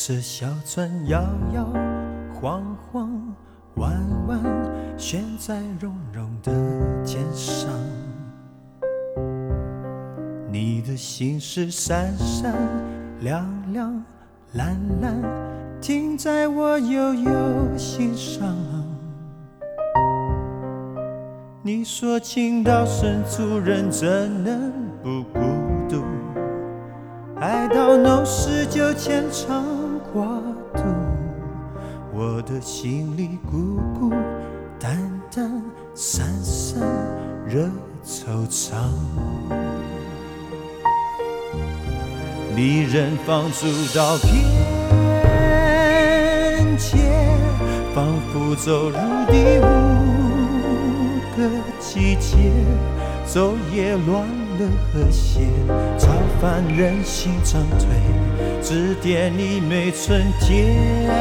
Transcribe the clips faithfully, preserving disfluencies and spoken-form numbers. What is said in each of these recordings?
色小船摇摇晃晃，弯弯悬在绒绒的肩上。你的心事闪闪亮亮蓝蓝，停在我悠悠心上。你说情到深处人怎能不孤独，爱到浓时就牵肠挂肚，我的心里孤孤单单散散惹惆怅。离人放逐到边界，仿佛走入第五个季节，昼夜乱了和谐，超凡人心长退，指点你每春天。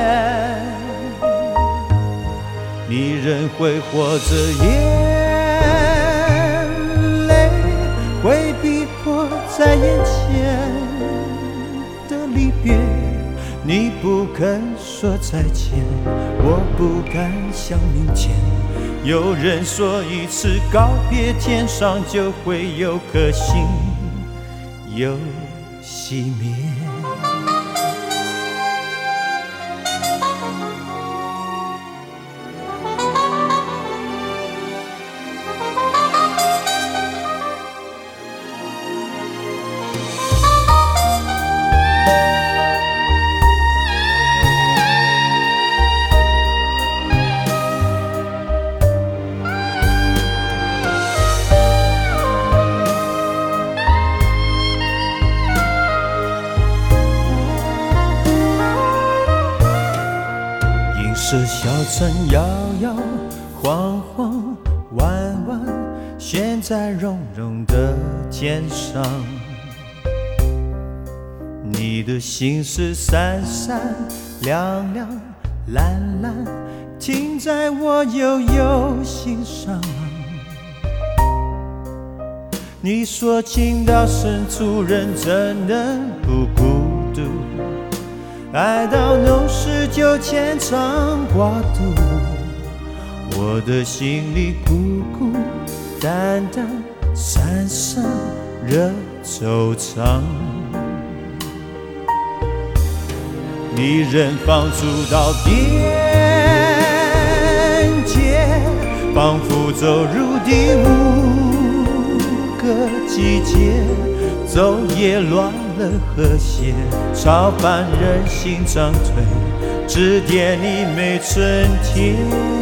你仍会活着，眼泪会逼迫在眼前的离别，你不肯说再见，我不敢想明天。有人说一次告别，天上就会有颗星又熄灭。这小船摇摇晃晃弯弯悬在绒绒的天上，你的心事闪闪亮亮蓝蓝，停在我悠悠心上。你说情到深处人怎能不孤独，爱到浓时就牵肠挂肚，我的心里孤孤单单散散惹惆怅。你仍放逐到边界，仿佛走入第五个季节，昼夜乱了和谐，超凡人心长退，指点你每春天。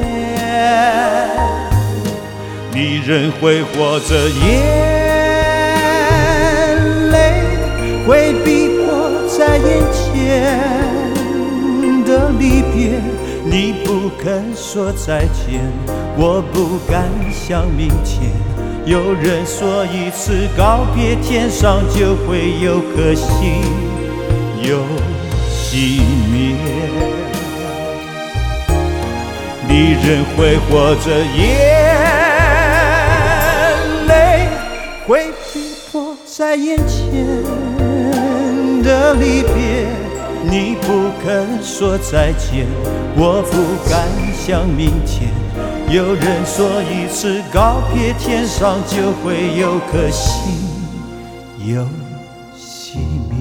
你仍会活着，眼泪会逼迫在眼前的离别，你不肯说再见，我不敢想明天。有人说一次告别，天上就会有颗星又熄灭。你仍会活着，眼泪会逼迫在眼前的离别，你不肯说再见，我不敢想明天。有人说一次告别，天上就会有颗星又熄灭。